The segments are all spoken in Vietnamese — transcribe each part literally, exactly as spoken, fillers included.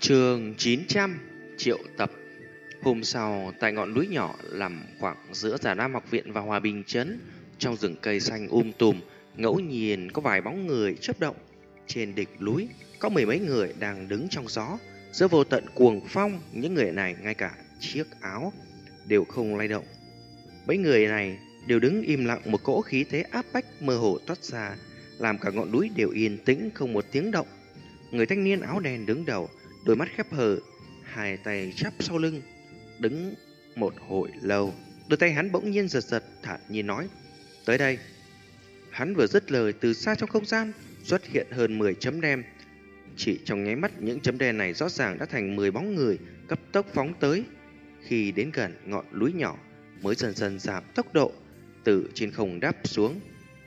Chương chín trăm triệu tập. Hôm sau, tại ngọn núi nhỏ nằm khoảng giữa Già Nam học viện và Hòa Bình trấn, trong rừng cây xanh um tùm, ngẫu nhiên có vài bóng người chớp động. Trên đỉnh núi có mười mấy người đang đứng trong gió, giữa vô tận cuồng phong. Những người này ngay cả chiếc áo đều không lay động. Mấy người này đều đứng im lặng, một cỗ khí thế áp bách mơ hồ toát ra, làm cả ngọn núi đều yên tĩnh không một tiếng động. Người thanh niên áo đen đứng đầu, đôi mắt khép hờ, hai tay chắp sau lưng, đứng một hồi lâu. Đôi tay hắn bỗng nhiên giật giật, thản nhiên nói: "Tới đây." Hắn vừa dứt lời, từ xa trong không gian xuất hiện hơn mười chấm đen. Chỉ trong nháy mắt, những chấm đen này rõ ràng đã thành mười bóng người cấp tốc phóng tới. Khi đến gần ngọn núi nhỏ, mới dần dần giảm tốc độ, từ trên không đáp xuống.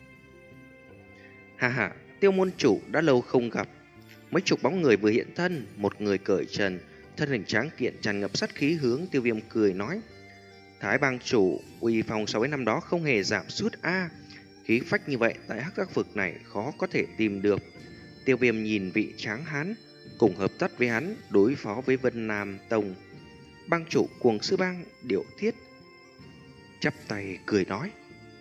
"Ha ha, Tiêu môn chủ đã lâu không gặp." Mấy chục bóng người vừa hiện thân, một người cởi trần, thân hình tráng kiện tràn ngập sát khí hướng Tiêu Viêm cười nói: "Thái bang chủ, uy phong so với năm đó không hề giảm sút a. Khí phách như vậy tại hắc giác vực này khó có thể tìm được." Tiêu Viêm nhìn vị tráng hán, cùng hợp tác với hắn đối phó với Vân Nam Tông. Bang chủ Cuồng Sư Bang Điệu Thiết chắp tay cười nói: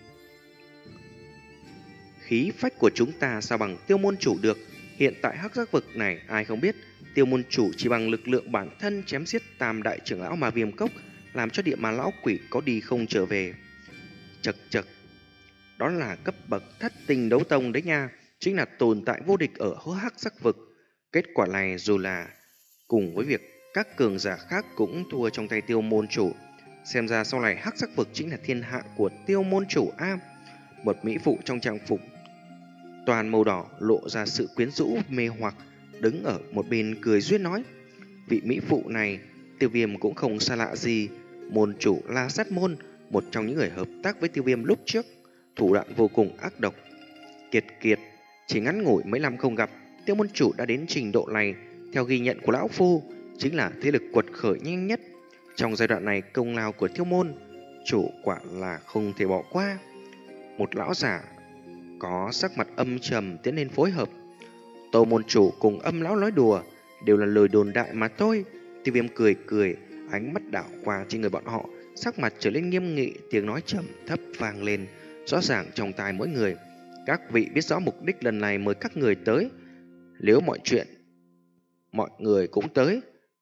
"Khí phách của chúng ta sao bằng Tiêu môn chủ được. Hiện tại hắc giác vực này ai không biết, Tiêu môn chủ chỉ bằng lực lượng bản thân chém giết tam đại trưởng lão mà Viêm Cốc, làm cho địa ma lão quỷ có đi không trở về." Chậc chậc, đó là cấp bậc thất tinh đấu tông đấy nha, chính là tồn tại vô địch ở hố hắc giác vực. Kết quả này dù là cùng với việc các cường giả khác cũng thua trong tay Tiêu môn chủ, xem ra sau này hắc giác vực chính là thiên hạ của Tiêu môn chủ a. Một mỹ phụ trong trang phục toàn màu đỏ lộ ra sự quyến rũ mê hoặc, đứng ở một bên cười duyên nói: "Vị mỹ phụ này Tiêu Viêm cũng không xa lạ gì. Môn chủ La Sát Môn, một trong những người hợp tác với Tiêu Viêm lúc trước, thủ đoạn vô cùng ác độc. Kiệt kiệt, chỉ ngắn ngủi mấy năm không gặp, Tiêu môn chủ đã đến trình độ này, theo ghi nhận của lão phu, chính là thế lực quật khởi nhanh nhất. Trong giai đoạn này, công lao của Tiêu môn chủ quả là không thể bỏ qua." Một lão giả có sắc mặt âm trầm tiến lên phối hợp: "Tô môn chủ cùng Âm lão nói đùa, đều là lời đồn đại mà thôi." Tiêu Viêm cười cười, ánh mắt đảo qua trên người bọn họ, sắc mặt trở nên nghiêm nghị, tiếng nói trầm thấp vang lên, rõ ràng trong tai mỗi người: "Các vị biết rõ mục đích lần này mời các người tới. Nếu mọi chuyện mọi người cũng tới,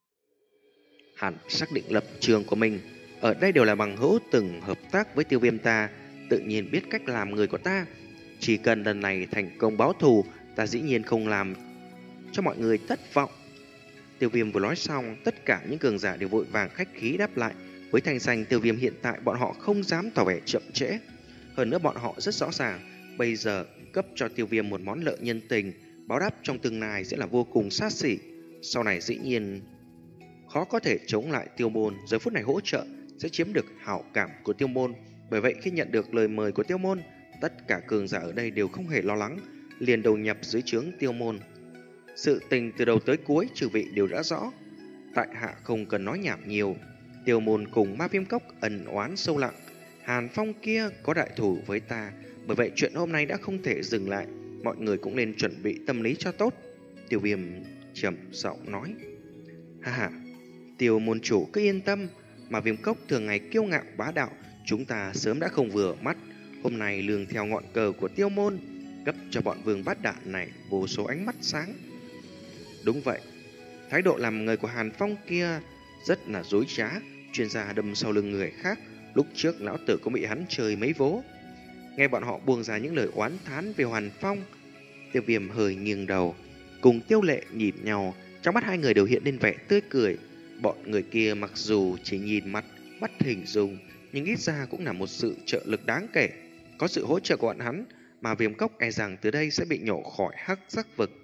hẳn xác định lập trường của mình. Ở đây đều là bằng hữu từng hợp tác với Tiêu Viêm ta, tự nhiên biết cách làm người của ta. Chỉ cần lần này thành công báo thù, ta dĩ nhiên không làm cho mọi người thất vọng." Tiêu Viêm vừa nói xong, tất cả những cường giả đều vội vàng khách khí đáp lại. Với thành danh Tiêu Viêm hiện tại, bọn họ không dám tỏ vẻ chậm trễ. Hơn nữa bọn họ rất rõ ràng, bây giờ cấp cho Tiêu Viêm một món lợi nhân tình, báo đáp trong tương lai sẽ là vô cùng sát sỉ. Sau này dĩ nhiên khó có thể chống lại Tiêu môn, giờ phút này hỗ trợ sẽ chiếm được hảo cảm của Tiêu môn. Bởi vậy khi nhận được lời mời của Tiêu môn, tất cả cường giả ở đây đều không hề lo lắng, liền đầu nhập dưới trướng Tiêu môn. Sự tình từ đầu tới cuối chư vị đều đã rõ, tại hạ không cần nói nhảm nhiều. Tiêu môn cùng Ma Viêm Cốc ẩn oán sâu lặng, Hàn Phong kia có đại thù với ta, bởi vậy chuyện hôm nay đã không thể dừng lại, mọi người cũng nên chuẩn bị tâm lý cho tốt." Tiêu Viêm trầm giọng nói: "Ha ha, Tiêu môn chủ cứ yên tâm, Ma Viêm Cốc thường ngày kiêu ngạo bá đạo, chúng ta sớm đã không vừa mắt. Hôm nay lường theo ngọn cờ của Tiêu môn, cấp cho bọn vương bát đạn này vô số ánh mắt sáng." Đúng vậy, thái độ làm người của Hàn Phong kia rất là dối trá, chuyên gia đâm sau lưng người khác. Lúc trước lão tử cũng bị hắn chơi mấy vố. Nghe bọn họ buông ra những lời oán thán về Hàn Phong, Tiêu Viêm hơi nghiêng đầu, cùng Tiêu Lệ nhìn nhau, trong mắt hai người đều hiện lên vẻ tươi cười. Bọn người kia mặc dù chỉ nhìn mặt bắt hình dung, nhưng ít ra cũng là một sự trợ lực đáng kể. Có sự hỗ trợ của bọn hắn, mà Viêm Cốc e rằng từ đây sẽ bị nhổ khỏi hắc giác vực.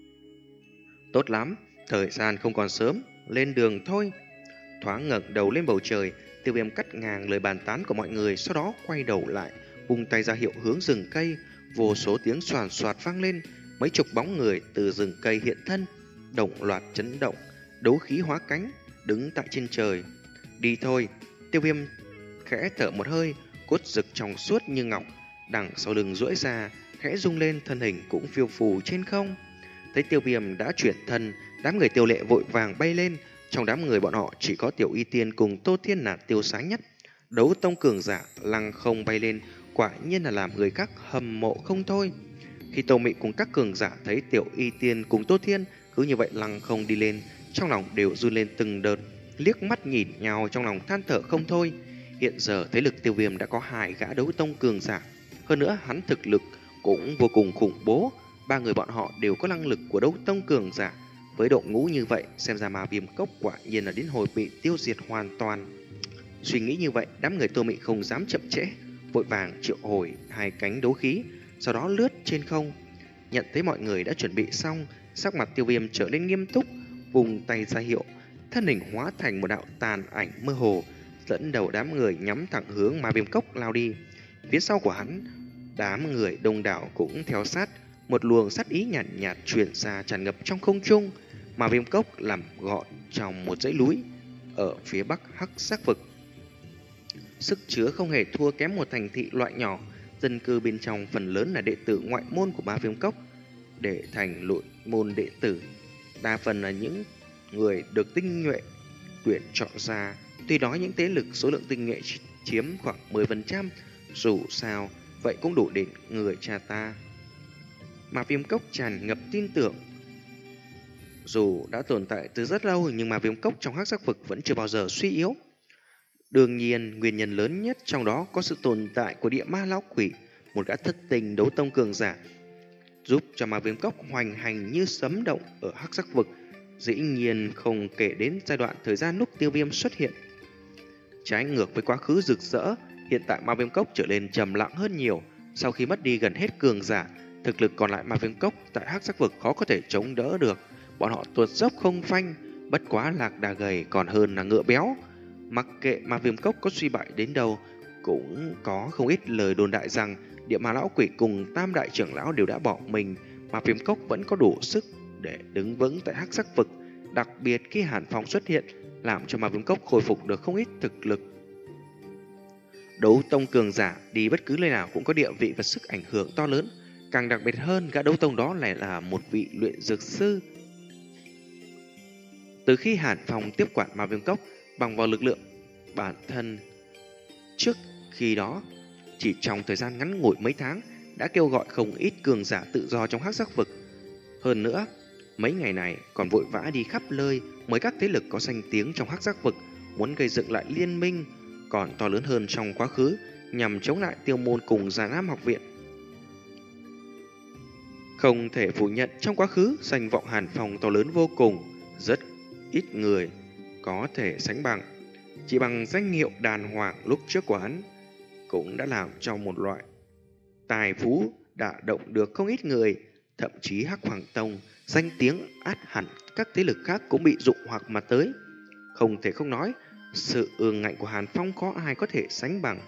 Tốt lắm, thời gian không còn sớm, lên đường thôi. Thoáng ngẩng đầu lên bầu trời, Tiêu Viêm cắt ngang lời bàn tán của mọi người, sau đó quay đầu lại, vung tay ra hiệu hướng rừng cây. Vô số tiếng xoàn xoạt vang lên, mấy chục bóng người từ rừng cây hiện thân, đồng loạt chấn động, đấu khí hóa cánh, đứng tại trên trời. "Đi thôi." Tiêu Viêm khẽ thở một hơi, cốt rực trong suốt như ngọc, đằng sau lưng duỗi ra, khẽ rung lên, thân hình cũng phiêu phù trên không. Thấy Tiêu Viêm đã chuyển thân, đám người Tiêu Lệ vội vàng bay lên. Trong đám người bọn họ chỉ có Tiểu Y Tiên cùng Tô Thiên là tiêu sáng nhất. Đấu tông cường giả lăng không bay lên, quả nhiên là làm người khác hâm mộ không thôi. Khi Tô Mị cùng các cường giả thấy Tiểu Y Tiên cùng Tô Thiên cứ như vậy lăng không đi lên, trong lòng đều run lên từng đợt, liếc mắt nhìn nhau trong lòng than thở không thôi. Hiện giờ thế lực Tiêu Viêm đã có hai gã đấu tông cường giả, hơn nữa hắn thực lực cũng vô cùng khủng bố. Ba người bọn họ đều có năng lực của đấu tông cường giả. Với đội ngũ như vậy, xem ra Ma Viêm Cốc quả nhiên là đến hồi bị tiêu diệt hoàn toàn. Suy nghĩ như vậy, đám người Tô Mị không dám chậm trễ, vội vàng triệu hồi hai cánh đấu khí, sau đó lướt trên không. Nhận thấy mọi người đã chuẩn bị xong, sắc mặt Tiêu Viêm trở nên nghiêm túc, vùng tay ra hiệu, thân hình hóa thành một đạo tàn ảnh mơ hồ, dẫn đầu đám người nhắm thẳng hướng Ma Viêm Cốc lao đi. Phía sau của hắn, đám người đông đảo cũng theo sát, một luồng sát ý nhàn nhạt, nhạt truyền ra tràn ngập trong không trung. Ma Viêm Cốc nằm gọn trong một dãy núi ở phía bắc hắc sắc vực, sức chứa không hề thua kém một thành thị loại nhỏ. Dân cư bên trong phần lớn là đệ tử ngoại môn của Ma Viêm Cốc. Để thành nội môn đệ tử, đa phần là những người được tinh nhuệ tuyển chọn ra. Tuy nói những thế lực số lượng tinh nhuệ chiếm khoảng mười phần trăm, dù sao vậy cũng đủ để người cha ta. Ma Viêm Cốc tràn ngập tin tưởng. Dù đã tồn tại từ rất lâu, nhưng Ma Viêm Cốc trong hắc sắc vực vẫn chưa bao giờ suy yếu. Đương nhiên, nguyên nhân lớn nhất trong đó có sự tồn tại của địa ma lão quỷ, một gã thất tình đấu tông cường giả, giúp cho Ma Viêm Cốc hoành hành như sấm động ở hắc sắc vực. Dĩ nhiên không kể đến giai đoạn thời gian lúc Tiêu Viêm xuất hiện. Trái ngược với quá khứ rực rỡ, hiện tại Ma Viêm Cốc trở nên trầm lặng hơn nhiều. Sau khi mất đi gần hết cường giả, thực lực còn lại Ma Viêm Cốc tại hắc sắc vực khó có thể chống đỡ được. Bọn họ tuột dốc không phanh, bất quá lạc đà gầy còn hơn là ngựa béo. Mặc kệ Ma Viêm Cốc có suy bại đến đâu, cũng có không ít lời đồn đại rằng địa ma lão quỷ cùng tam đại trưởng lão đều đã bỏ mình. Ma Viêm Cốc vẫn có đủ sức để đứng vững tại hắc sắc vực, đặc biệt khi Hàn Phong xuất hiện, làm cho Ma Viêm Cốc khôi phục được không ít thực lực. Đấu tông cường giả đi bất cứ nơi nào cũng có địa vị và sức ảnh hưởng to lớn. Càng đặc biệt hơn, gã đấu tông đó lại là một vị luyện dược sư. Từ khi Hàn Phong tiếp quản Ma Viêm Cốc bằng vào lực lượng bản thân, trước khi đó chỉ trong thời gian ngắn ngủi mấy tháng đã kêu gọi không ít cường giả tự do trong hắc sắc vực. Hơn nữa, mấy ngày này còn vội vã đi khắp nơi mời các thế lực có danh tiếng trong hắc sắc vực, muốn gây dựng lại liên minh còn to lớn hơn trong quá khứ nhằm chống lại Tiêu Môn cùng Già Nam học viện. Không thể phủ nhận, trong quá khứ danh vọng Hàn Phong to lớn vô cùng, rất ít người có thể sánh bằng. Chỉ bằng danh hiệu đàn hoàng lúc trước của hắn cũng đã làm cho một loại tài phú đả động được không ít người. Thậm chí Hắc Hoàng Tông danh tiếng át hẳn các thế lực khác cũng bị dụ hoặc mà tới. Không thể không nói, sự ương ngạnh của Hàn Phong có ai có thể sánh bằng.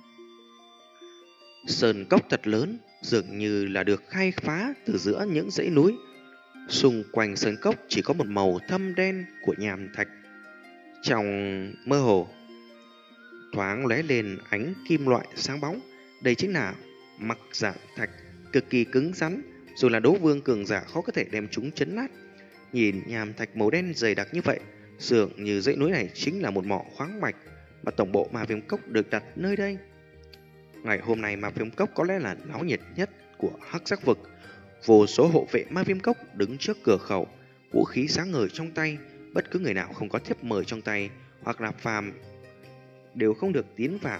Sơn cốc thật lớn, dường như là được khai phá từ giữa những dãy núi. Xung quanh sơn cốc chỉ có một màu thâm đen của nham thạch. Trong mơ hồ thoáng lóe lên ánh kim loại sáng bóng. Đây chính là mặc giản thạch, cực kỳ cứng rắn, dù là đấu vương cường giả khó có thể đem chúng chấn nát. Nhìn nham thạch màu đen dày đặc như vậy, dường như dãy núi này chính là một mỏ khoáng mạch mà tổng bộ Ma Viêm Cốc được đặt nơi đây. Ngày hôm nay Ma Viêm Cốc có lẽ là náo nhiệt nhất của hắc sắc vực. Vô số hộ vệ Ma Viêm Cốc đứng trước cửa khẩu, vũ khí sáng ngời trong tay. Bất cứ người nào không có thiếp mời trong tay hoặc là phàm đều không được tiến vào.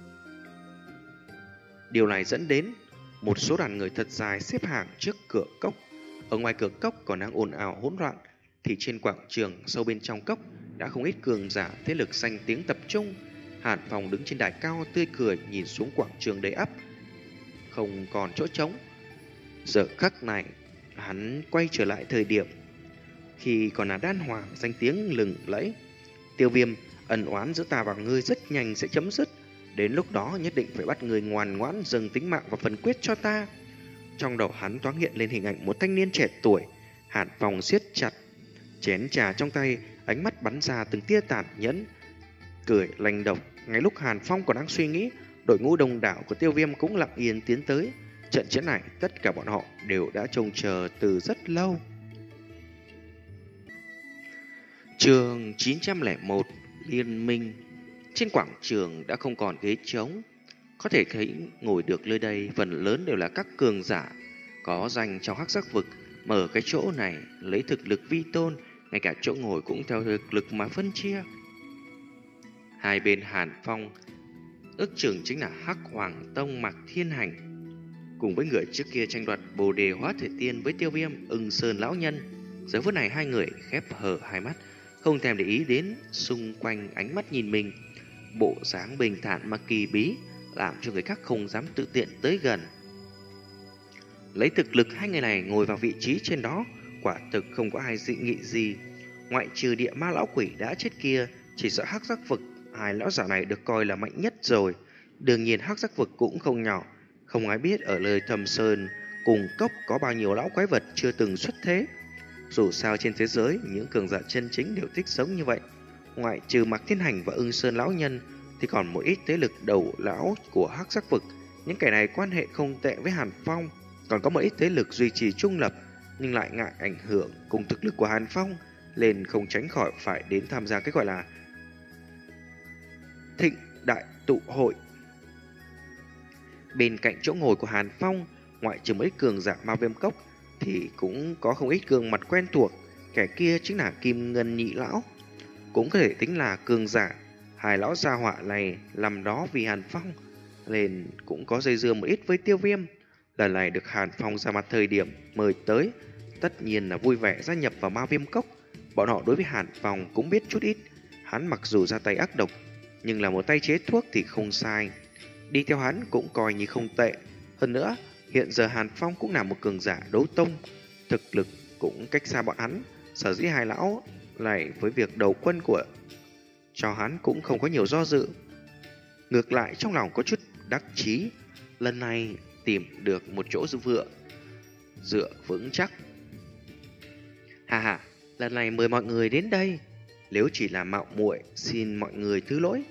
Điều này dẫn đến một số đoàn người thật dài xếp hàng trước cửa cốc. Ở ngoài cửa cốc còn đang ồn ào hỗn loạn, thì trên quảng trường sâu bên trong cốc đã không ít cường giả thế lực danh tiếng tập trung. Hàn Phong đứng trên đài cao tươi cười nhìn xuống quảng trường đầy ắp, không còn chỗ trống. Giờ khắc này hắn quay trở lại thời điểm khi còn là đan hoàng danh tiếng lừng lẫy. Tiêu Viêm, ân oán giữa ta và ngươi rất nhanh sẽ chấm dứt. Đến lúc đó nhất định phải bắt người ngoan ngoãn dâng tính mạng và phần quyết cho ta. Trong đầu hắn thoáng hiện lên hình ảnh một thanh niên trẻ tuổi. Hàn Phong siết chặt chén trà trong tay, ánh mắt bắn ra từng tia tàn nhẫn, cười lanh độc. Ngay lúc Hàn Phong còn đang suy nghĩ, đội ngũ đông đảo của Tiêu Viêm cũng lặng yên tiến tới. Trận chiến này tất cả bọn họ đều đã trông chờ từ rất lâu. Chương chín trăm lẻ một Liên minh. Trên quảng trường đã không còn ghế trống. Có thể thấy ngồi được nơi đây phần lớn đều là các cường giả có danh trong hắc sắc vực. Mở cái chỗ này lấy thực lực vi tôn, ngay cả chỗ ngồi cũng theo thực lực mà phân chia. Hai bên Hàn Phong ước chừng chính là Hắc Hoàng Tông Mạc Thiên Hành, cùng với người trước kia tranh đoạt Bồ Đề Hóa Thể Tiên với Tiêu Viêm, Ưng Sơn lão nhân. Giờ phút này hai người khép hờ hai mắt, không thèm để ý đến xung quanh ánh mắt nhìn mình. Bộ dáng bình thản mà kỳ bí, làm cho người khác không dám tự tiện tới gần. Lấy thực lực hai người này ngồi vào vị trí trên đó, quả thực không có ai dị nghị gì. Ngoại trừ địa ma lão quỷ đã chết kia, chỉ sợ hắc giác vực hai lão giả này được coi là mạnh nhất rồi. Đương nhiên hắc giác vực cũng không nhỏ, không ai biết ở lời Thầm Sơn cùng cốc có bao nhiêu lão quái vật chưa từng xuất thế. Dù sao trên thế giới, những cường giả chân chính đều thích sống như vậy. Ngoại trừ Mạc Thiên Hành và Ưng Sơn lão nhân, thì còn một ít thế lực đầu lão của hắc giác vực. Những kẻ này quan hệ không tệ với Hàn Phong. Còn có một ít thế lực duy trì trung lập, nhưng lại ngại ảnh hưởng cùng thực lực của Hàn Phong, nên không tránh khỏi phải đến tham gia cái gọi là Thịnh Đại Tụ Hội. Bên cạnh chỗ ngồi của Hàn Phong, ngoại trừ mấy cường giả Ma Viêm Cốc, thì cũng có không ít gương mặt quen thuộc. Kẻ kia chính là Kim Ngân Nhị Lão, cũng có thể tính là cường giả. Hai lão gia họa này làm đó vì Hàn Phong, nên cũng có dây dưa một ít với Tiêu Viêm. Lần này được Hàn Phong ra mặt thời điểm mời tới, tất nhiên là vui vẻ gia nhập vào Ma Viêm Cốc. Bọn họ đối với Hàn Phong cũng biết chút ít. Hắn mặc dù ra tay ác độc, nhưng là một tay chế thuốc thì không sai. Đi theo hắn cũng coi như không tệ. Hơn nữa, hiện giờ Hàn Phong cũng là một cường giả đấu tông, thực lực cũng cách xa bọn hắn. Sở dĩ hai lão này với việc đầu quân của cho hắn cũng không có nhiều do dự. Ngược lại trong lòng có chút đắc chí, lần này tìm được một chỗ dựa vựa dựa vững chắc. Hà hà, lần này mời mọi người đến đây, nếu chỉ là mạo muội xin mọi người thứ lỗi.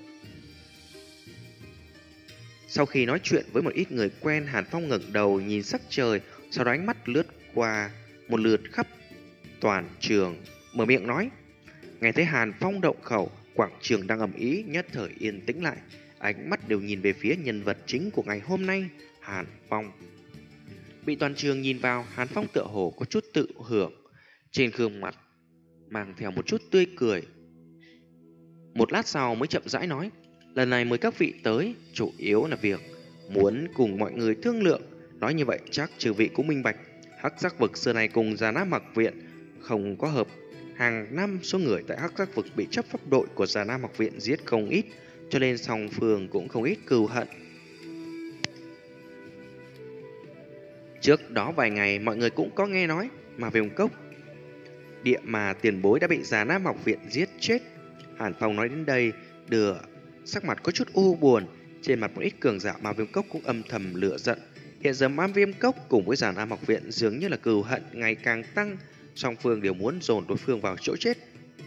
Sau khi nói chuyện với một ít người quen, Hàn Phong ngẩng đầu nhìn sắc trời, sau đó ánh mắt lướt qua một lượt khắp toàn trường, mở miệng nói. Nghe thấy Hàn Phong động khẩu, quảng trường đang ầm ĩ nhất thời yên tĩnh lại, ánh mắt đều nhìn về phía nhân vật chính của ngày hôm nay, Hàn Phong. Bị toàn trường nhìn vào, Hàn Phong tựa hồ có chút tự hưởng, trên gương mặt mang theo một chút tươi cười. Một lát sau mới chậm rãi nói, lần này mời các vị tới, chủ yếu là việc muốn cùng mọi người thương lượng. Nói như vậy chắc trừ vị cũng minh bạch, hắc giác vực xưa này cùng Già Nam Học Viện không có hợp. Hàng năm số người tại hắc giác vực bị chấp pháp đội của Già Nam Học Viện giết không ít, cho nên song phương cũng không ít cừu hận. Trước đó vài ngày mọi người cũng có nghe nói mà Viêm Cốc địa mà tiền bối đã bị Già Nam Học Viện giết chết. Hàn Phong nói đến đây đưa sắc mặt có chút u buồn, trên mặt một ít cường giả Ma Viêm Cốc cũng âm thầm lửa giận. Hiện giờ Ma Viêm Cốc cùng với Già Nam Học Viện dường như là cừu hận ngày càng tăng, song phương đều muốn dồn đối phương vào chỗ chết.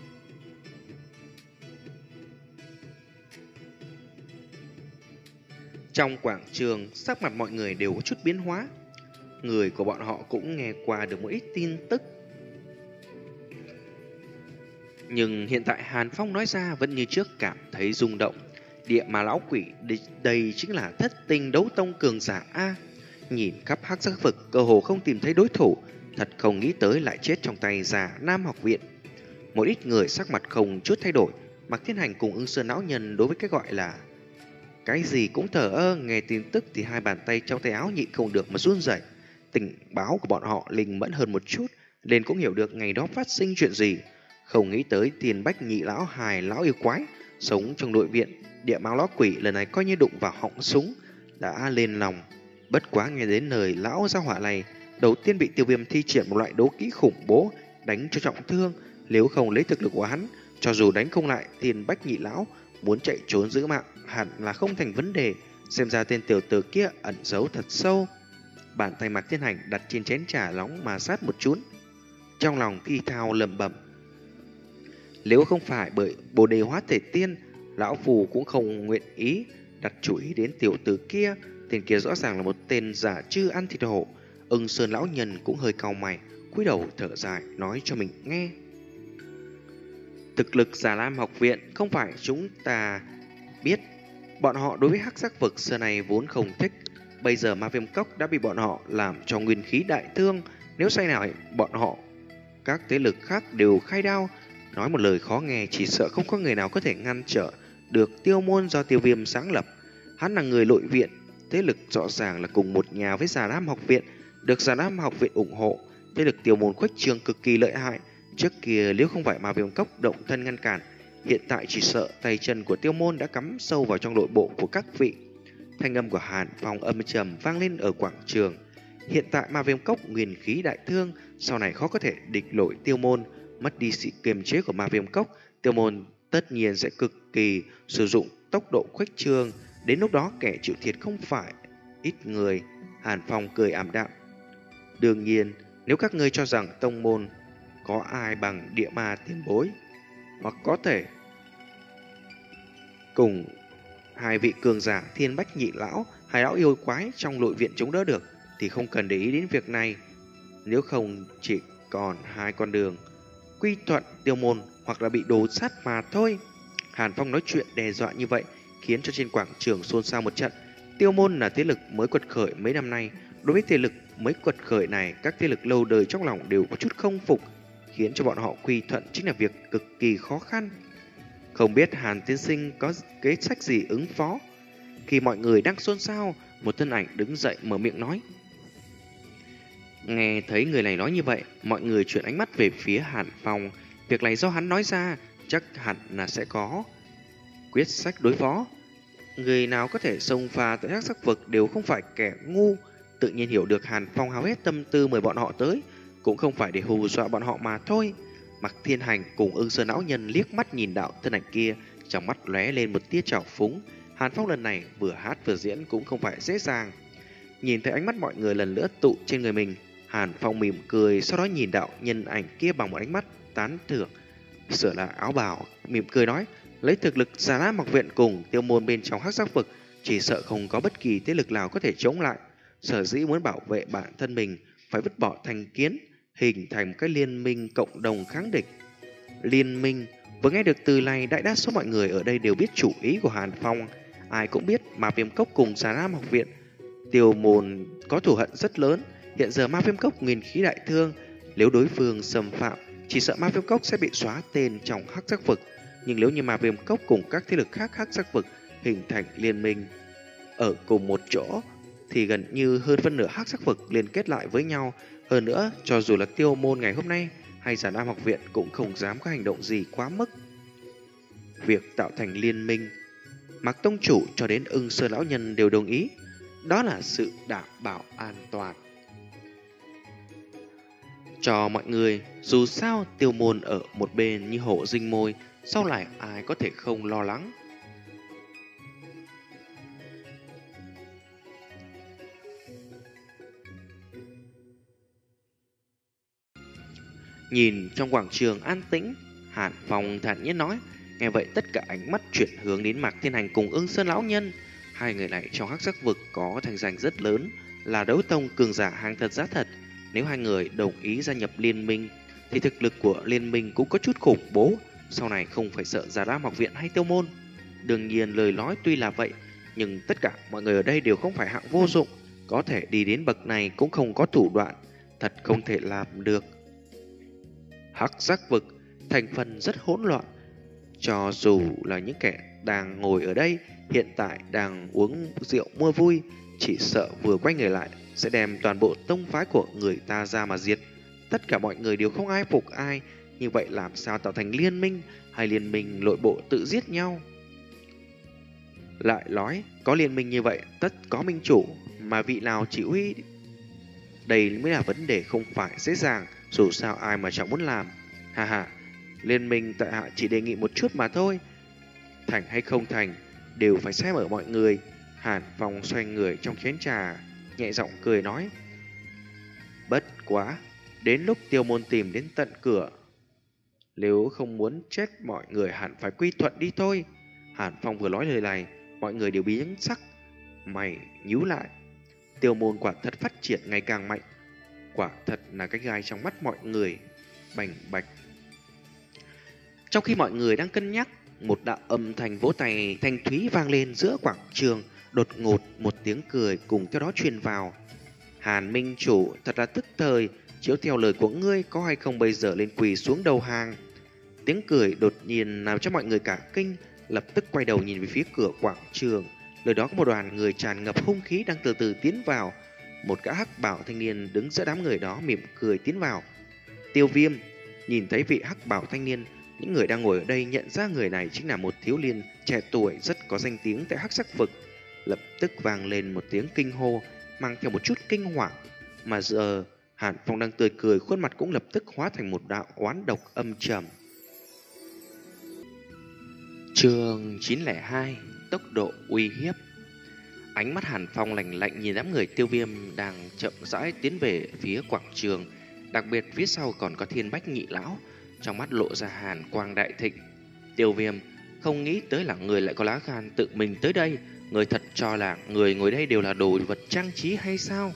Trong quảng trường, sắc mặt mọi người đều có chút biến hóa. Người của bọn họ cũng nghe qua được một ít tin tức, nhưng hiện tại Hàn Phong nói ra vẫn như trước cảm thấy rung động. Địa ma lão quỷ đây chính là thất tinh đấu tông cường giả A. Nhìn khắp hắc giác vực cơ hồ không tìm thấy đối thủ, thật không nghĩ tới lại chết trong tay Già Nam Học Viện. Một ít người sắc mặt không chút thay đổi. Mạc Thiên Hành cùng Ưng Sơn lão nhân đối với cái gọi là cái gì cũng thờ ơ. Nghe tin tức thì hai bàn tay trong tay áo nhịn không được mà run rẩy. Tình báo của bọn họ linh mẫn hơn một chút, nên cũng hiểu được ngày đó phát sinh chuyện gì. Không nghĩ tới Tiền Bách Nhị Lão hài lão yêu quái sống trong nội viện địa ma lão quỷ lần này coi như đụng vào họng súng, đã lên lòng. Bất quá nghe đến lời lão gia hỏa này, đầu tiên bị Tiêu Viêm thi triển một loại đấu kỹ khủng bố, đánh cho trọng thương. Nếu không lấy thực lực của hắn, cho dù đánh không lại Tiền Bách Nhị Lão, muốn chạy trốn giữ mạng hẳn là không thành vấn đề. Xem ra tên tiểu tử kia ẩn giấu thật sâu. Bàn tay Mạc Thiên Hành đặt trên chén trà nóng mà sát một chút, trong lòng thi thao lẩm bẩm. Nếu không phải bởi Bồ Đề Hóa Thể Tiên, lão phù cũng không nguyện ý đặt chủ ý đến tiểu tử kia. Tên kia rõ ràng là một tên giả chư ăn thịt hổ. Ưng Sơn lão nhân cũng hơi cau mày, cúi đầu thở dài nói cho mình nghe. Thực lực Già Lam học viện không phải chúng ta biết. Bọn họ đối với hắc giác vực xưa này vốn không thích. Bây giờ Ma Viêm Cốc đã bị bọn họ làm cho nguyên khí đại thương. Nếu sai nào bọn họ, các thế lực khác đều khai đao. Nói một lời khó nghe, chỉ sợ không có người nào có thể ngăn trở được Tiêu Môn do Tiêu Viêm sáng lập. Hắn là người nội viện, thế lực rõ ràng là cùng một nhà với Già Lam học viện, được Già Lam học viện ủng hộ. Thế lực Tiêu Môn khuếch trương cực kỳ lợi hại. Trước kia nếu không phải Ma Viêm Cốc động thân ngăn cản, hiện tại chỉ sợ tay chân của Tiêu Môn đã cắm sâu vào trong nội bộ của các vị. Thanh âm của Hàn Phong âm trầm vang lên ở quảng trường. Hiện tại Ma Viêm Cốc nguyên khí đại thương, sau này khó có thể địch nổi Tiêu Môn. Mất đi sự kiềm chế của Ma Viêm Cốc, Tiêu Môn tất nhiên sẽ cực kỳ sử dụng tốc độ khuếch trương. Đến lúc đó kẻ chịu thiệt không phải ít người. Hàn Phong cười ảm đạm. Đương nhiên, nếu các ngươi cho rằng tông môn có ai bằng địa ma tiền bối, hoặc có thể cùng hai vị cường giả Thiên Bách Nhị Lão, hai lão yêu quái trong nội viện chống đỡ được, thì không cần để ý đến việc này. Nếu không chỉ còn hai con đường: quy thuận Tiêu Môn hoặc là bị đổ sát mà thôi. Hàn Phong nói chuyện đe dọa như vậy khiến cho trên quảng trường xôn xao một trận. Tiêu Môn là thế lực mới quật khởi mấy năm nay. Đối với thế lực mới quật khởi này, các thế lực lâu đời trong lòng đều có chút không phục, khiến cho bọn họ quy thuận chính là việc cực kỳ khó khăn. Không biết Hàn tiên sinh có kế sách gì ứng phó? Khi mọi người đang xôn xao, một thân ảnh đứng dậy mở miệng nói. Nghe thấy người này nói như vậy, mọi người chuyển ánh mắt về phía Hàn Phong. Việc này do hắn nói ra, chắc hẳn là sẽ có quyết sách đối phó. Người nào có thể xông pha tới hắc sắc vực đều không phải kẻ ngu, tự nhiên hiểu được Hàn Phong hao hết tâm tư mời bọn họ tới, cũng không phải để hù dọa bọn họ mà thôi. Mạc Thiên Hành cùng Ưng Sơn lão nhân liếc mắt nhìn đạo thân ảnh kia, trong mắt lóe lên một tia trào phúng. Hàn Phong lần này vừa hát vừa diễn cũng không phải dễ dàng. Nhìn thấy ánh mắt mọi người lần nữa tụ trên người mình, Hàn Phong mỉm cười, sau đó nhìn đạo nhân ảnh kia bằng một ánh mắt tán thưởng. Sửa là áo bào, mỉm cười nói, lấy thực lực Già Lam học viện cùng Tiêu Môn bên trong hắc giác vực, chỉ sợ không có bất kỳ thế lực nào có thể chống lại. Sở dĩ muốn bảo vệ bản thân mình, phải vứt bỏ thành kiến, hình thành một cái liên minh cộng đồng kháng địch. Liên minh, vừa nghe được từ này, đại đa số mọi người ở đây đều biết chủ ý của Hàn Phong. Ai cũng biết Ma Viêm Cốc cùng Già Lam học viện, Tiêu Môn có thù hận rất lớn. Hiện giờ Ma Viêm Cốc nguyên khí đại thương, nếu đối phương xâm phạm, chỉ sợ Ma Viêm Cốc sẽ bị xóa tên trong hắc giác vực. Nhưng nếu như Ma Viêm Cốc cùng các thế lực khác hắc giác vực hình thành liên minh ở cùng một chỗ, thì gần như hơn phân nửa hắc giác vực liên kết lại với nhau. Hơn nữa, cho dù là Tiêu Môn ngày hôm nay hay Già Lam học viện cũng không dám có hành động gì quá mức. Việc tạo thành liên minh, Mạc tông chủ cho đến Ưng Sơn lão nhân đều đồng ý, đó là sự đảm bảo an toàn cho mọi người. Dù sao Tiêu Môn ở một bên như hổ rình mồi, sau này ai có thể không lo lắng. Nhìn trong quảng trường an tĩnh, Hàn Phong thản nhiên nói. Nghe vậy tất cả ánh mắt chuyển hướng đến Mạc Thiên Hành cùng Ưng Sơn lão nhân. Hai người này trong hắc giác vực có thành danh rất lớn, là đấu tông cường giả hàng thật giá thật. Nếu hai người đồng ý gia nhập liên minh, thì thực lực của liên minh cũng có chút khủng bố, sau này không phải sợ Già Lam học viện hay Tiêu Môn. Đương nhiên lời nói tuy là vậy, nhưng tất cả mọi người ở đây đều không phải hạng vô dụng, có thể đi đến bậc này cũng không có thủ đoạn, thật không thể làm được. Hắc giác vực thành phần rất hỗn loạn, cho dù là những kẻ đang ngồi ở đây hiện tại đang uống rượu mua vui, chỉ sợ vừa quay người lại sẽ đem toàn bộ tông phái của người ta ra mà diệt. Tất cả mọi người đều không ai phục ai, như vậy làm sao tạo thành liên minh, hay liên minh nội bộ tự giết nhau? Lại nói, có liên minh như vậy tất có minh chủ, mà vị nào chỉ huy? Đây mới là vấn đề không phải dễ dàng, dù sao ai mà chẳng muốn làm. Hà hà, liên minh tại hạ chỉ đề nghị một chút mà thôi, thành hay không thành đều phải xem ở mọi người. Hàn Phong xoay người trong chén trà, nhẹ giọng cười nói. Bất quá, đến lúc Tiêu Môn tìm đến tận cửa, nếu không muốn chết mọi người hẳn phải quy thuận đi thôi. Hàn Phong vừa nói lời này, mọi người đều biến sắc, mày nhíu lại. Tiêu Môn quả thật phát triển ngày càng mạnh, quả thật là cái gai trong mắt mọi người. Bành bạch. Trong khi mọi người đang cân nhắc, một đạo âm thanh vỗ tay thanh thúy vang lên giữa quảng trường. Đột ngột một tiếng cười cùng theo đó truyền vào. Hàn Minh Chủ, thật là tức thời, chiếu theo lời của ngươi có hay không bây giờ lên quỳ xuống đầu hàng. Tiếng cười đột nhiên làm cho mọi người cả kinh, lập tức quay đầu nhìn về phía cửa quảng trường. Nơi đó có một đoàn người tràn ngập hung khí đang từ từ tiến vào. Một gã hắc bảo thanh niên đứng giữa đám người đó mỉm cười tiến vào. Tiêu Viêm nhìn thấy vị hắc bảo thanh niên, những người đang ngồi ở đây nhận ra người này chính là một thiếu niên trẻ tuổi rất có danh tiếng tại hắc sắc vực. Lập tức vang lên một tiếng kinh hô, mang theo một chút kinh hoàng. Mà giờ Hàn Phong đang tươi cười, khuôn mặt cũng lập tức hóa thành một đạo oán độc âm trầm. Chương chín không hai, tốc độ uy hiếp. Ánh mắt Hàn Phong lạnh lạnh nhìn đám người Tiêu Viêm đang chậm rãi tiến về phía quảng trường, đặc biệt phía sau còn có Thiên Bách Nhị lão, trong mắt lộ ra hàn quang đại thịnh. Tiêu Viêm không nghĩ tới là người lại có lá gan tự mình tới đây, người thật cho là người ngồi đây đều là đồ vật trang trí hay sao?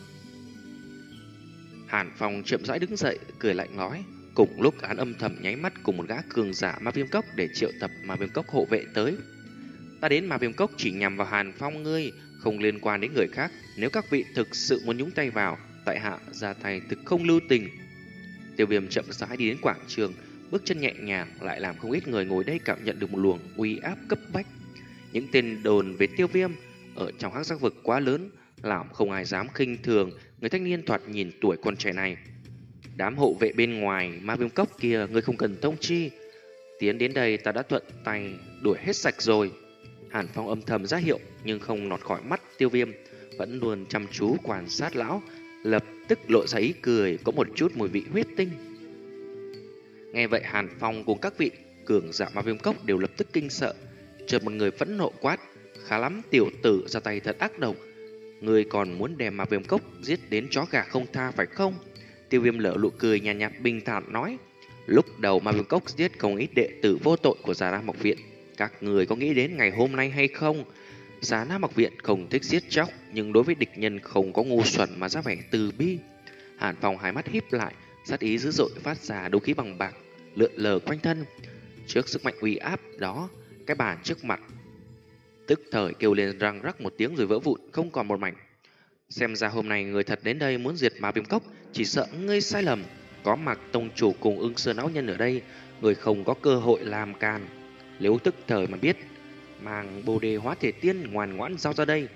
Hàn Phong chậm rãi đứng dậy, cười lạnh nói. Cùng lúc hắn âm thầm nháy mắt cùng một gã cường giả Ma Viêm Cốc để triệu tập Ma Viêm Cốc hộ vệ tới. Ta đến Ma Viêm Cốc chỉ nhằm vào Hàn Phong ngươi, không liên quan đến người khác. Nếu các vị thực sự muốn nhúng tay vào, tại hạ ra tay thực không lưu tình. Tiêu Viêm chậm rãi đi đến quảng trường, bước chân nhẹ nhàng lại làm không ít người ngồi đây cảm nhận được một luồng uy áp cấp bách. Những tên đồn về Tiêu Viêm ở trong hắc giác vực quá lớn, làm không ai dám khinh thường người thanh niên thoạt nhìn tuổi con trẻ này. Đám hộ vệ bên ngoài Ma Viêm Cốc kia ngươi không cần thông chi, tiến đến đây ta đã thuận tay đuổi hết sạch rồi. Hàn Phong âm thầm ra hiệu nhưng không lọt khỏi mắt Tiêu Viêm, vẫn luôn chăm chú quan sát lão, lập tức lộ ra ý cười có một chút mùi vị huyết tinh. Nghe vậy Hàn Phong cùng các vị cường giả Ma Viêm Cốc đều lập tức kinh sợ. Chợt một người phẫn nộ quát, khá lắm tiểu tử, ra tay thật ác độc, ngươi còn muốn đem Ma Viêm Cốc giết đến chó gà không tha phải không? Tiêu Viêm lở nụ cười nhàn nhạt, nhạt bình thản nói, lúc đầu Ma Viêm Cốc giết không ít đệ tử vô tội của Già Nam Học Viện, các người có nghĩ đến ngày hôm nay hay không? Già Nam Học Viện không thích giết chóc, nhưng đối với địch nhân không có ngu xuẩn mà ra vẻ từ bi. Hàn Phong hai mắt híp lại, sát ý dữ dội phát ra đấu khí bằng bạc lượn lờ quanh thân. Trước sức mạnh uy áp đó, cái bàn trước mặt tức thời kêu lên răng rắc một tiếng rồi vỡ vụn không còn một mảnh. Xem ra hôm nay người thật đến đây muốn diệt Ma Viêm Cốc, chỉ sợ ngươi sai lầm. Có Mạc tông chủ cùng Ưng Sơn lão nhân ở đây, người không có cơ hội làm can. Nếu tức thời mà biết, mang Bồ Đề Hóa Thể Tiên ngoan ngoãn giao ra đây.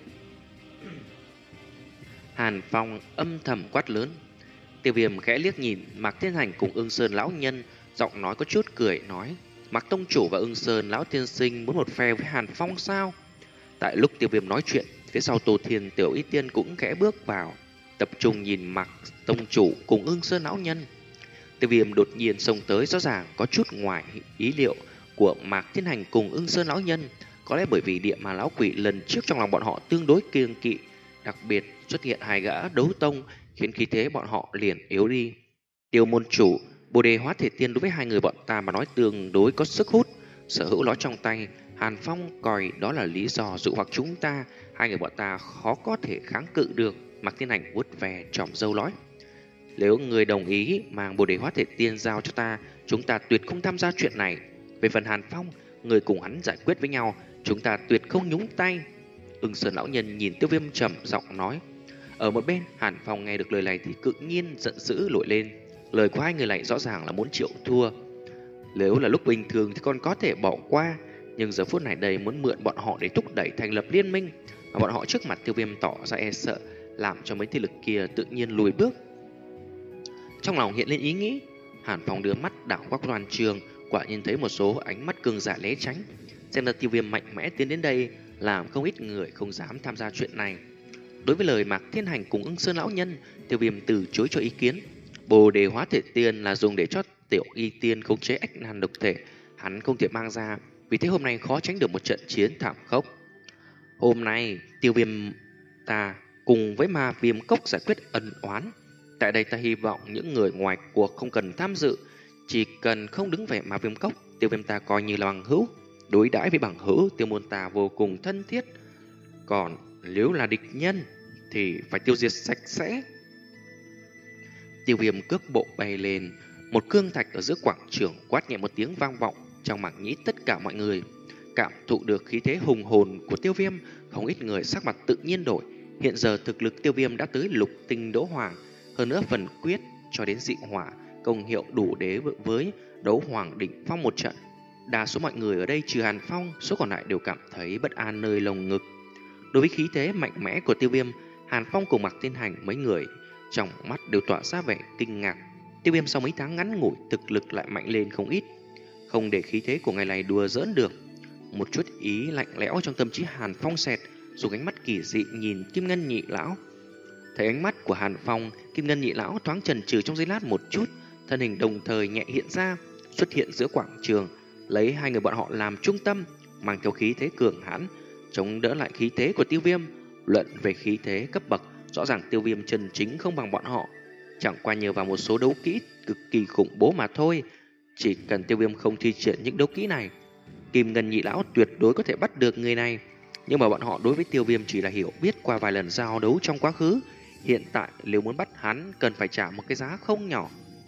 Hàn Phong âm thầm quát lớn. Tiêu Viêm khẽ liếc nhìn Mạc Thiên Hành cùng Ưng Sơn lão nhân, giọng nói có chút cười nói, Mạc tông chủ và Ưng Sơn lão tiên sinh muốn một phe với Hàn Phong sao? Tại lúc Tiêu Viêm nói chuyện, phía sau Tô Thiên Tiểu Y Tiên cũng khẽ bước vào, tập trung nhìn Mạc tông chủ cùng Ưng Sơn lão nhân. Tiêu Viêm đột nhiên xông tới, rõ ràng có chút ngoài ý liệu của Mạc Thiên Hành cùng Ưng Sơn lão nhân. Có lẽ bởi vì địa ma lão quỷ lần trước trong lòng bọn họ tương đối kiêng kỵ, đặc biệt xuất hiện hai gã đấu tông khiến khí thế bọn họ liền yếu đi. Tiêu môn chủ, Bồ Đề Hóa Thể Tiên đối với hai người bọn ta mà nói tương đối có sức hút, sở hữu nó trong tay, Hàn Phong coi đó là lý do dụ hoặc chúng ta, hai người bọn ta khó có thể kháng cự được. Mạc Thiên Hành vuốt về tròm râu nói, nếu người đồng ý mang Bồ Đề Hóa Thể Tiên giao cho ta, chúng ta tuyệt không tham gia chuyện này. Về phần Hàn Phong, người cùng hắn giải quyết với nhau, chúng ta tuyệt không nhúng tay. Ưng Sơn lão nhân nhìn Tiêu Viêm trầm giọng nói. Ở một bên, Hàn Phong nghe được lời này thì tự nhiên giận dữ nổi lên. Lời của hai người này rõ ràng là muốn chịu thua. Nếu là lúc bình thường thì còn có thể bỏ qua, nhưng giờ phút này đây muốn mượn bọn họ để thúc đẩy thành lập liên minh, mà bọn họ trước mặt Tiêu Viêm tỏ ra e sợ, làm cho mấy thế lực kia tự nhiên lùi bước. Trong lòng hiện lên ý nghĩ, Hàn Phong đưa mắt đảo qua toàn trường, quả nhiên thấy một số ánh mắt cường giả né tránh. Xem ra Tiêu Viêm mạnh mẽ tiến đến đây, làm không ít người không dám tham gia chuyện này. Đối với lời Mạc Thiên Hành cùng Ưng Sơn lão nhân, Tiêu Viêm từ chối cho ý kiến. Bồ Đề Hóa Thể Tiên là dùng để cho Tiểu Y Tiên khống chế ách nan độc thể, hắn không thể mang ra, vì thế hôm nay khó tránh được một trận chiến thảm khốc. Hôm nay Tiêu Viêm ta cùng với Ma Viêm Cốc giải quyết ân oán. Tại đây ta hy vọng những người ngoài cuộc không cần tham dự, chỉ cần không đứng về Ma Viêm Cốc, Tiêu Viêm ta coi như là bằng hữu. Đối đãi với bằng hữu, tiêu môn ta vô cùng thân thiết. Còn nếu là địch nhân thì phải tiêu diệt sạch sẽ. Tiêu Viêm cước bộ bay lên, một cương thạch ở giữa quảng trường quát nhẹ một tiếng vang vọng, trong mảng nhĩ tất cả mọi người. Cảm thụ được khí thế hùng hồn của Tiêu Viêm, không ít người sắc mặt tự nhiên đổi. Hiện giờ thực lực Tiêu Viêm đã tới lục tinh đấu hoàng, hơn nữa phần quyết cho đến dị hỏa, công hiệu đủ để với đấu hoàng đỉnh phong một trận. Đa số mọi người ở đây trừ Hàn Phong, số còn lại đều cảm thấy bất an nơi lồng ngực. Đối với khí thế mạnh mẽ của Tiêu Viêm, Hàn Phong cùng Mạc Thiên Hành mấy người trong mắt đều tỏa ra vẻ kinh ngạc. Tiêu Viêm sau mấy tháng ngắn ngủi thực lực lại mạnh lên không ít, không để khí thế của ngày này đùa giỡn được. Một chút ý lạnh lẽo trong tâm trí Hàn Phong xẹt, dùng ánh mắt kỳ dị nhìn Kim Ngân Nhị Lão. Thấy ánh mắt của Hàn Phong, Kim Ngân Nhị Lão thoáng chần chừ trong giây lát một chút, thân hình đồng thời nhẹ hiện ra, xuất hiện giữa quảng trường, lấy hai người bọn họ làm trung tâm, mang theo khí thế cường hãn, chống đỡ lại khí thế của Tiêu Viêm. Luận về khí thế cấp bậc, rõ ràng Tiêu Viêm chân chính không bằng bọn họ, chẳng qua nhờ vào một số đấu kỹ cực kỳ khủng bố mà thôi. Chỉ cần Tiêu Viêm không thi triển những đấu kỹ này, Kim Ngân Nhị Lão tuyệt đối có thể bắt được người này. Nhưng mà bọn họ đối với Tiêu Viêm chỉ là hiểu biết qua vài lần giao đấu trong quá khứ. Hiện tại nếu muốn bắt hắn cần phải trả một cái giá không nhỏ.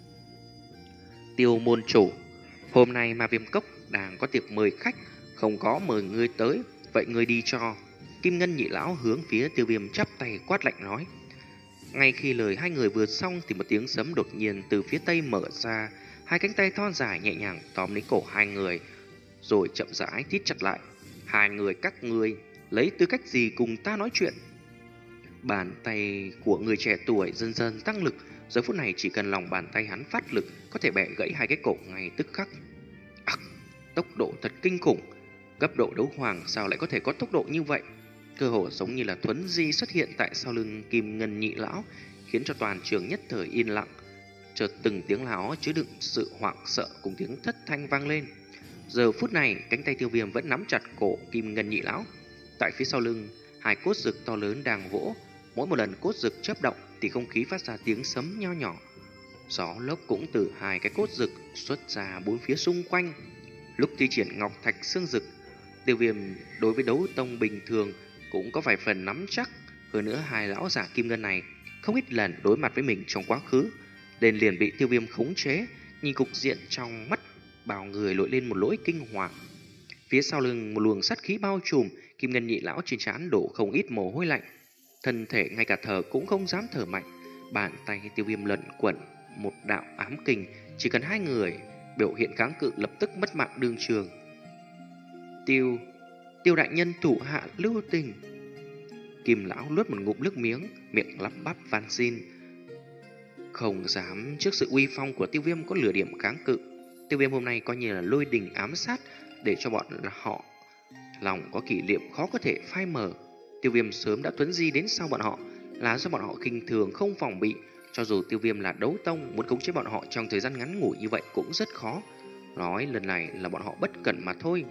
Tiêu môn chủ, hôm nay Ma Viêm Cốc đang có tiệc mời khách, không có mời ngươi tới, vậy ngươi đi cho. Kim Ngân Nhị Lão hướng phía Tiêu Viêm chắp tay quát lạnh nói. Ngay khi lời hai người vừa xong thì một tiếng sấm đột nhiên từ phía tây mở ra, hai cánh tay thon dài nhẹ nhàng tóm lấy cổ hai người, rồi chậm rãi thít chặt lại. Hai người các ngươi lấy tư cách gì cùng ta nói chuyện? Bàn tay của người trẻ tuổi dần dần tăng lực, giờ phút này chỉ cần lòng bàn tay hắn phát lực có thể bẻ gãy hai cái cổ ngay tức khắc. À, tốc độ thật kinh khủng, cấp độ đấu hoàng sao lại có thể có tốc độ như vậy? Cơ hồ giống như là thuấn di xuất hiện tại sau lưng Kim Ngân Nhị Lão, khiến cho toàn trường nhất thời yên lặng. Chợt từng tiếng láo chứa đựng sự hoảng sợ cùng tiếng thất thanh vang lên. Giờ phút này cánh tay Tiêu Viêm vẫn nắm chặt cổ Kim Ngân Nhị Lão. Tại phía sau lưng, hai cốt rực to lớn đang vỗ, mỗi một lần cốt rực chớp động thì không khí phát ra tiếng sấm nho nhỏ. Gió lốc cũng từ hai cái cốt rực xuất ra bốn phía xung quanh. Lúc thi triển Ngọc Thạch Xương Rực, Tiêu Viêm đối với đấu tông bình thường cũng có vài phần nắm chắc. Hơn nữa hai lão giả kim ngân này không ít lần đối mặt với mình trong quá khứ, nên liền bị Tiêu Viêm khống chế. Nhìn cục diện trong mắt bao người lội lên một nỗi kinh hoàng. Phía sau lưng một luồng sát khí bao trùm, Kim Ngân Nhị Lão trên trán đổ không ít mồ hôi lạnh, thân thể ngay cả thở cũng không dám thở mạnh. Bàn tay Tiêu Viêm lẩn quẩn một đạo ám kình, chỉ cần hai người biểu hiện kháng cự lập tức mất mạng đương trường. Tiêu, Tiêu đại nhân thủ hạ lưu tình. Kim Lão nuốt một ngụm nước miếng, miệng lắp bắp van xin. Không dám trước sự uy phong của Tiêu Viêm có lửa điểm kháng cự. Tiêu Viêm hôm nay coi như là lôi đình ám sát, để cho bọn họ lòng có kỷ niệm khó có thể phai mờ. Tiêu Viêm sớm đã thuấn di đến sau bọn họ, là do bọn họ khinh thường không phòng bị. Cho dù Tiêu Viêm là đấu tông, muốn khống chế bọn họ trong thời gian ngắn ngủi như vậy cũng rất khó. Nói lần này là bọn họ bất cẩn mà thôi.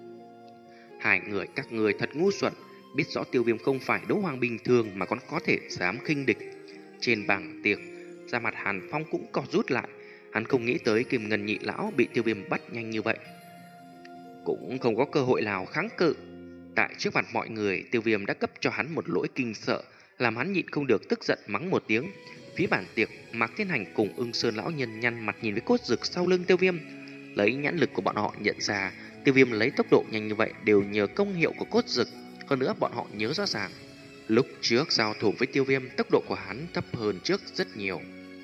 Hai người các người thật ngu xuẩn, biết rõ Tiêu Viêm không phải đấu hoàng bình thường mà còn có thể dám khinh địch. Trên bàn tiệc, da mặt Hàn Phong cũng có rút lại. Hắn không nghĩ tới Kim Ngân Nhị Lão bị Tiêu Viêm bắt nhanh như vậy, cũng không có cơ hội nào kháng cự. Tại trước mặt mọi người, Tiêu Viêm đã cấp cho hắn một lỗi kinh sợ, làm hắn nhịn không được tức giận mắng một tiếng. Phía bàn tiệc, Mạc Thiên Hành cùng Ưng Sơn lão nhân nhăn mặt nhìn với cốt rực sau lưng Tiêu Viêm. Lấy nhãn lực của bọn họ nhận ra, Tiêu Viêm lấy tốc độ nhanh như vậy đều nhờ công hiệu của cốt rực. Hơn nữa bọn họ nhớ rõ ràng, lúc trước giao thủ với Tiêu Viêm, tốc độ của hắn thấp hơn trước rất nhiều.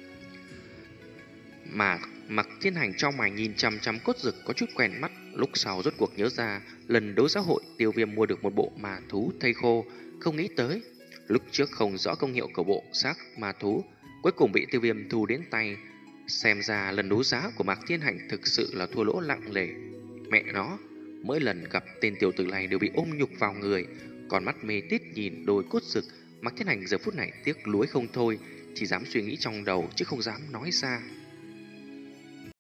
Mà Mạc Thiên Hành trong mày nhìn chăm chăm cốt rực có chút quen mắt, lúc sau rốt cuộc nhớ ra lần đấu xã hội Tiêu Viêm mua được một bộ ma thú thây khô, không nghĩ tới lúc trước không rõ công hiệu của bộ xác ma thú, cuối cùng bị Tiêu Viêm thu đến tay. Xem ra lần đấu giá của Mạc Thiên Hành thực sự là thua lỗ nặng nề. Mẹ nó, mỗi lần gặp tên tiểu tử này đều bị ôm nhục vào người. Còn mắt mê tít nhìn đôi cốt rực, Mạc Thiên Hành giờ phút này tiếc nuối không thôi, chỉ dám suy nghĩ trong đầu chứ không dám nói ra.